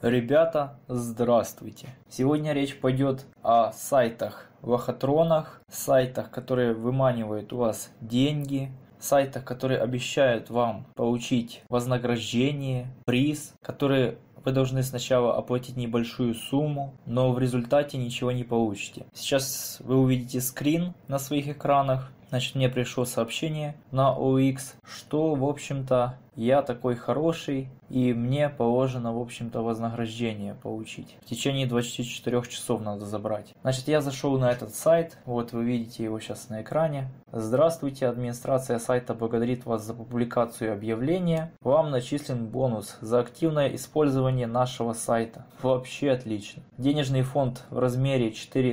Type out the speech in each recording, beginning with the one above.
Ребята, здравствуйте! Сегодня речь пойдет о сайтах лохотронах, сайтах, которые выманивают у вас деньги, сайтах, которые обещают вам получить вознаграждение, приз, которые вы должны сначала оплатить небольшую сумму, но в результате ничего не получите. Сейчас вы увидите скрин на своих экранах. Значит, мне пришло сообщение на OLX, что, в общем-то, я такой хороший, и мне положено, в общем-то, вознаграждение получить. В течение 24 часов надо забрать. Значит, я зашел на этот сайт, вот вы видите его сейчас на экране. Здравствуйте, администрация сайта благодарит вас за публикацию объявления. Вам начислен бонус за активное использование нашего сайта. Вообще отлично. Денежный фонд в размере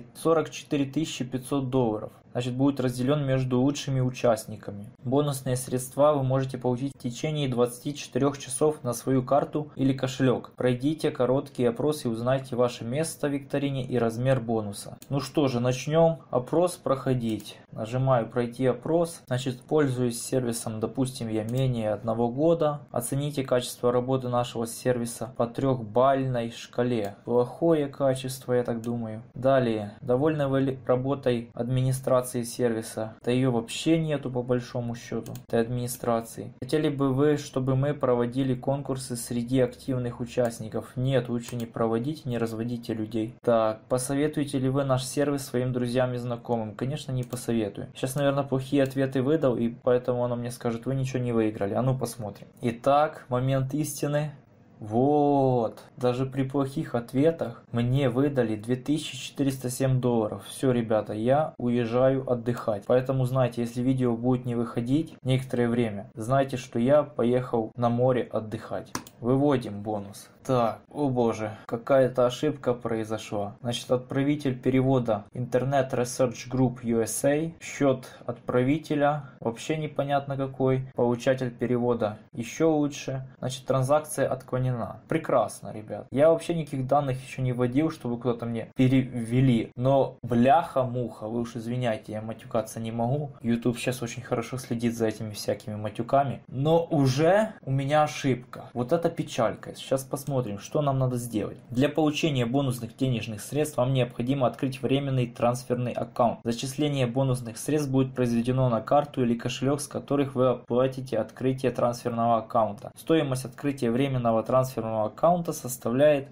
44 500 долларов. Значит, будет разделен между лучшими участниками. Бонусные средства вы можете получить в течение 24 часов на свою карту или кошелек. Пройдите короткий опрос и узнайте ваше место в викторине и размер бонуса. Ну что же, начнем опрос проходить. Нажимаю «Пройти опрос». Значит, пользуюсь сервисом, допустим, я менее 1 года. Оцените качество работы нашего сервиса по 3-бальной шкале. Плохое качество, я так думаю. Далее, довольны вы работой администрации сервиса? Да ее вообще нету по большому счету, этой администрации. Хотели бы вы, чтобы мы проводили конкурсы среди активных участников? Нет, лучше не проводите, не разводите людей. Так, посоветуете ли вы наш сервис своим друзьям и знакомым? Конечно, не посоветую. Сейчас, наверное, плохие ответы выдал, и поэтому оно мне скажет, вы ничего не выиграли. А ну посмотрим. Итак, момент истины. Вот, даже при плохих ответах мне выдали 2407 долларов. Все, ребята, я уезжаю отдыхать. Поэтому знайте, если видео будет не выходить некоторое время, знайте, что я поехал на море отдыхать. Выводим бонус. Так, о боже, какая-то ошибка произошла. Значит, отправитель перевода Internet Research Group USA. Счет отправителя вообще непонятно какой. Получатель перевода еще лучше. Значит, транзакция отклонена. Прекрасно, ребят. Я вообще никаких данных еще не вводил, чтобы кто-то мне перевели. Но бляха-муха, вы уж извиняйте, я матюкаться не могу. YouTube сейчас очень хорошо следит за этими всякими матюками. Но уже у меня ошибка. Вот это печалька. Сейчас посмотрим, что нам надо сделать. Для получения бонусных денежных средств вам необходимо открыть временный трансферный аккаунт. Зачисление бонусных средств будет произведено на карту или кошелек, с которых вы оплатите открытие трансферного аккаунта. Стоимость открытия временного трансферного аккаунта составляет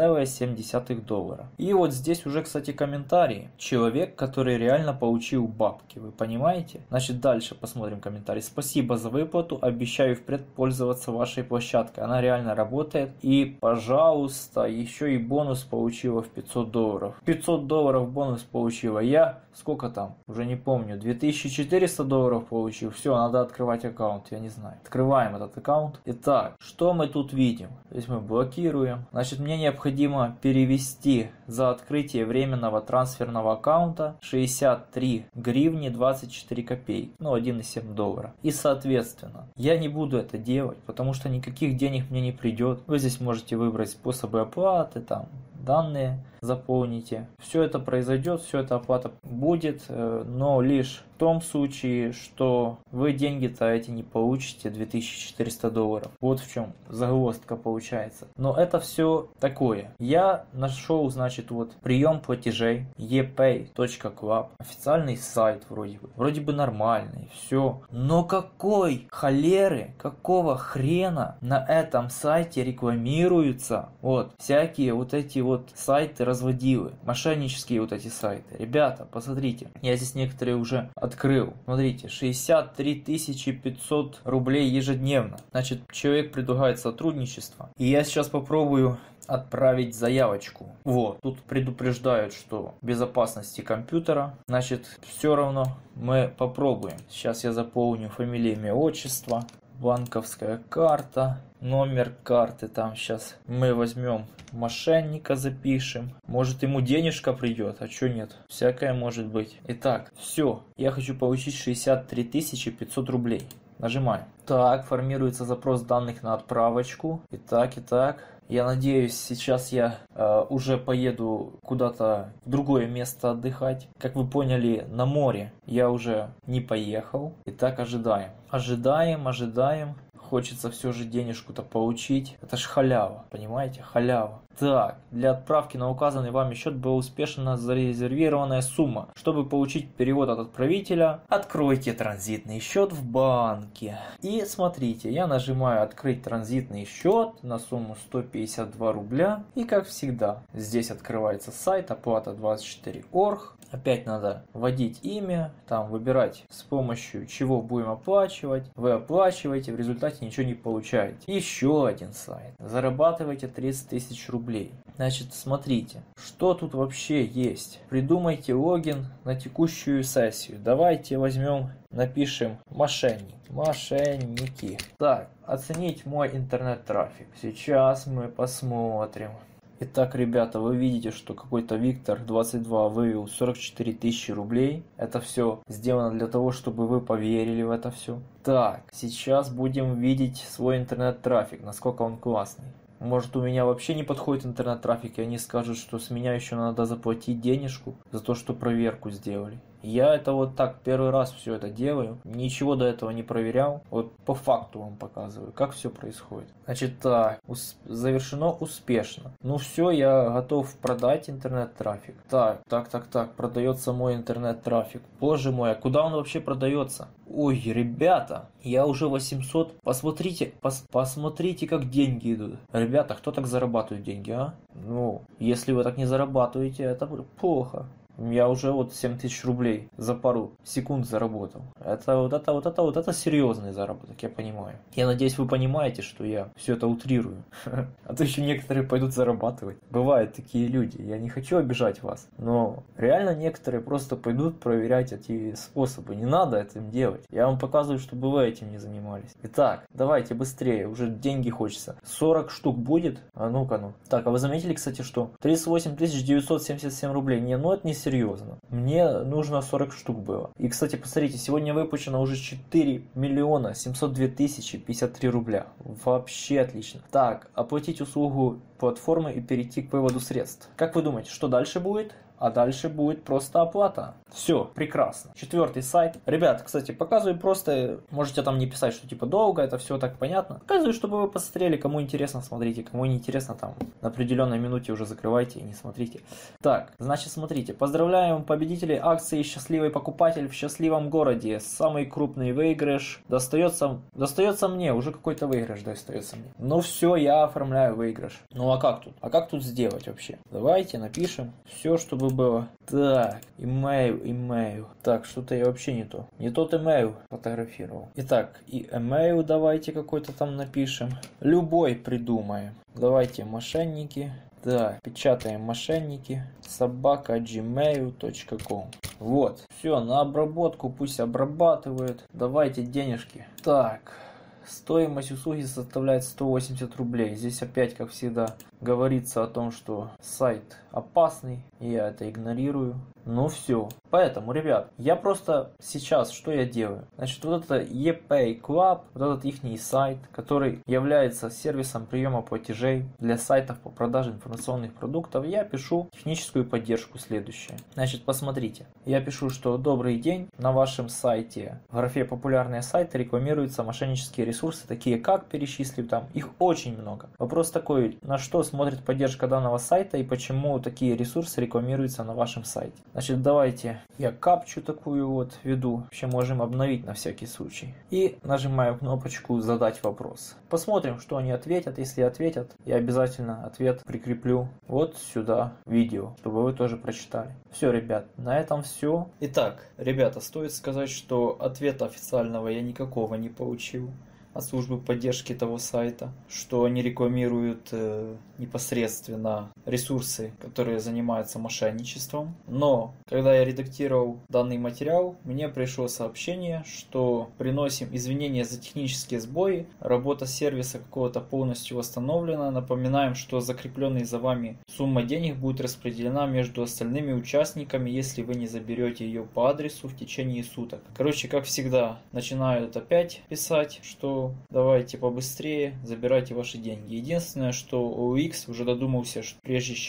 1,7 доллара. И вот здесь уже, кстати, комментарии. Человек, который реально получил бабки, вы понимаете? Значит, дальше посмотрим комментарий. Спасибо за выплату, обещаю впредь пользоваться вашей площадкой. Она реально работает. И, пожалуйста, еще и бонус получила в 500 долларов. 500 долларов бонус получила. Я, сколько там? Уже не помню. 2400 долларов получил. Все, надо открывать аккаунт. Я не знаю. Открываем этот аккаунт. Итак, что мы тут видим? Здесь мы блокируем. Значит, мне необходимо перевести за открытие временного трансферного аккаунта 63 гривни 24 копейки. Ну, 1,7 доллара. И, соответственно, я не буду это делать, потому что никаких денег мне не придет. Вы здесь можете выбрать способы оплаты, там, данные заполните. Все это произойдет, все это оплата будет, но лишь в том случае, что вы деньги-то эти не получите, 2400 долларов. Вот в чем загвоздка получается. Но это все такое. Я нашел, значит, вот прием платежей epay.club. Официальный сайт вроде бы нормальный, все. Но какой холеры, какого хрена на этом сайте рекламируются вот всякие вот эти вот сайты разводилы, мошеннические вот эти сайты. Ребята, посмотрите, я здесь некоторые уже открыл. Смотрите, 63 500 рублей ежедневно. Значит, человек предлагает сотрудничество. И я сейчас попробую отправить заявочку. Вот, тут предупреждают, что безопасности компьютера. Значит, все равно мы попробуем. Сейчас я заполню фамилию, имя, отчество, банковская карта, номер карты. Там сейчас мы возьмем мошенника, запишем. Может, ему денежка придет, а что нет? Всякое может быть. Итак, все. Я хочу получить 63 500 рублей. Нажимаем. Так, формируется запрос данных на отправочку. Итак. Я надеюсь, сейчас я уже поеду куда-то в другое место отдыхать. Как вы поняли, на море я уже не поехал. Итак, ожидаем. Ожидаем. хочется все же денежку-то получить. Это ж халява, понимаете? Халява. Так, для отправки на указанный вами счет была успешно зарезервированная сумма. Чтобы получить перевод от отправителя, откройте транзитный счет в банке. И смотрите, я нажимаю «Открыть транзитный счет» на сумму 152 рубля. И как всегда, здесь открывается сайт оплата24.org. Опять надо вводить имя, там выбирать с помощью чего будем оплачивать. Вы оплачиваете, в результате ничего не получаете. Еще один сайт. Зарабатываете 30 тысяч рублей. Значит, смотрите, что тут вообще есть. Придумайте логин на текущую сессию. Давайте возьмем, напишем мошенники. Так, оценить мой интернет-трафик. Сейчас мы посмотрим. Итак, ребята, вы видите, что какой-то Виктор 22 вывел 44 тысячи рублей. Это все сделано для того, чтобы вы поверили в это все. Так, сейчас будем видеть свой интернет-трафик, насколько он классный. Может, у меня вообще не подходит интернет-трафик, и они скажут, что с меня еще надо заплатить денежку за то, что проверку сделали. Я это вот так первый раз все это делаю, ничего до этого не проверял, вот по факту вам показываю, как все происходит. Значит, так, завершено успешно. Ну все, я готов продать интернет-трафик. Так, продается мой интернет-трафик. Боже мой, а куда он вообще продается? Ой, ребята, я уже 800, посмотрите, как деньги идут. Ребята, кто так зарабатывает деньги, а? Ну, если вы так не зарабатываете, это плохо. Я уже вот 7 тысяч рублей за пару секунд заработал. Это серьезный заработок, я понимаю. Я надеюсь, вы понимаете, что я все это утрирую. А то еще некоторые пойдут зарабатывать. Бывают такие люди, я не хочу обижать вас. Но реально некоторые просто пойдут проверять эти способы. Не надо этим делать. Я вам показываю, чтобы вы этим не занимались. Итак, давайте быстрее, уже деньги хочется. 40 штук будет? А ну-ка ну. Так, а вы заметили, кстати, что 38 977 рублей? Не, ну это не серьезно. Мне нужно 40 штук было. И, кстати, посмотрите, сегодня выпущено уже 4 миллиона 702 тысячи 53 рубля. Вообще отлично. Так, оплатить услугу платформы и перейти к выводу средств. Как вы думаете, что дальше будет? А дальше будет просто оплата. Все, прекрасно. 4-й сайт. Ребят, кстати, показываю просто, можете там не писать, что типа долго, это все так понятно. Показываю, чтобы вы посмотрели, кому интересно, смотрите, кому не интересно, там на определенной минуте уже закрывайте и не смотрите. Так, значит, смотрите, поздравляем победителей акции «Счастливый покупатель в счастливом городе». Самый крупный выигрыш достается мне, уже какой-то выигрыш достается мне. Ну все, я оформляю выигрыш. Ну а как тут? А как тут сделать вообще? Давайте напишем все, чтобы было. Так, имейл. Так, что-то я вообще не то. Не тот имейл фотографировал. Итак, и имейл давайте какой-то там напишем. Любой придумаем. Давайте мошенники. Так, печатаем мошенники. @gmail.com. Вот. Все, на обработку пусть обрабатывают. Давайте денежки. Так. Стоимость услуги составляет 180 рублей. Здесь опять, как всегда, говорится о том, что сайт опасный, и я это игнорирую. Ну все. Поэтому, ребят, я просто сейчас, что я делаю? Значит, вот это ePay Club, вот этот ихний сайт, который является сервисом приема платежей для сайтов по продаже информационных продуктов, я пишу техническую поддержку следующее. Значит, посмотрите. Я пишу, что добрый день, на вашем сайте в графе популярные сайты рекламируются мошеннические ресурсы, такие как, перечислив там, их очень много. Вопрос такой, на что смотрит поддержка данного сайта и почему такие ресурсы рекламируются на вашем сайте. Значит, давайте я капчу такую вот введу. Вообще можем обновить на всякий случай. И нажимаю кнопочку «Задать вопрос». Посмотрим, что они ответят. Если ответят, я обязательно ответ прикреплю вот сюда видео, чтобы вы тоже прочитали. Все, ребят, на этом все. Итак, ребята, стоит сказать, что ответа официального я никакого не получил от службы поддержки того сайта, что они рекламируют непосредственно ресурсы, которые занимаются мошенничеством. Но, когда я редактировал данный материал, мне пришло сообщение, что приносим извинения за технические сбои, работа сервиса какого-то полностью восстановлена, напоминаем, что закрепленная за вами сумма денег будет распределена между остальными участниками, если вы не заберете ее по адресу в течение суток. Короче, как всегда, начинают опять писать, что давайте побыстрее, забирайте ваши деньги. Единственное, что OLX уже додумался, что прежде чем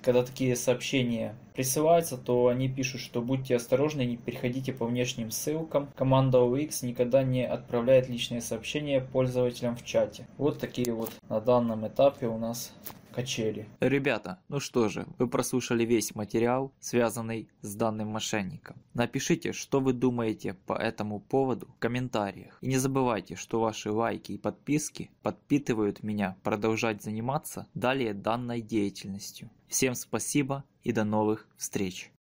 когда такие сообщения присылаются, то они пишут, что будьте осторожны, не переходите по внешним ссылкам. Команда OLX никогда не отправляет личные сообщения пользователям в чате. Вот такие вот на данном этапе у нас качели. Ребята, ну что же, вы прослушали весь материал, связанный с данным мошенником. Напишите, что вы думаете по этому поводу в комментариях. И не забывайте, что ваши лайки и подписки подпитывают меня продолжать заниматься далее данной деятельностью. Всем спасибо и до новых встреч!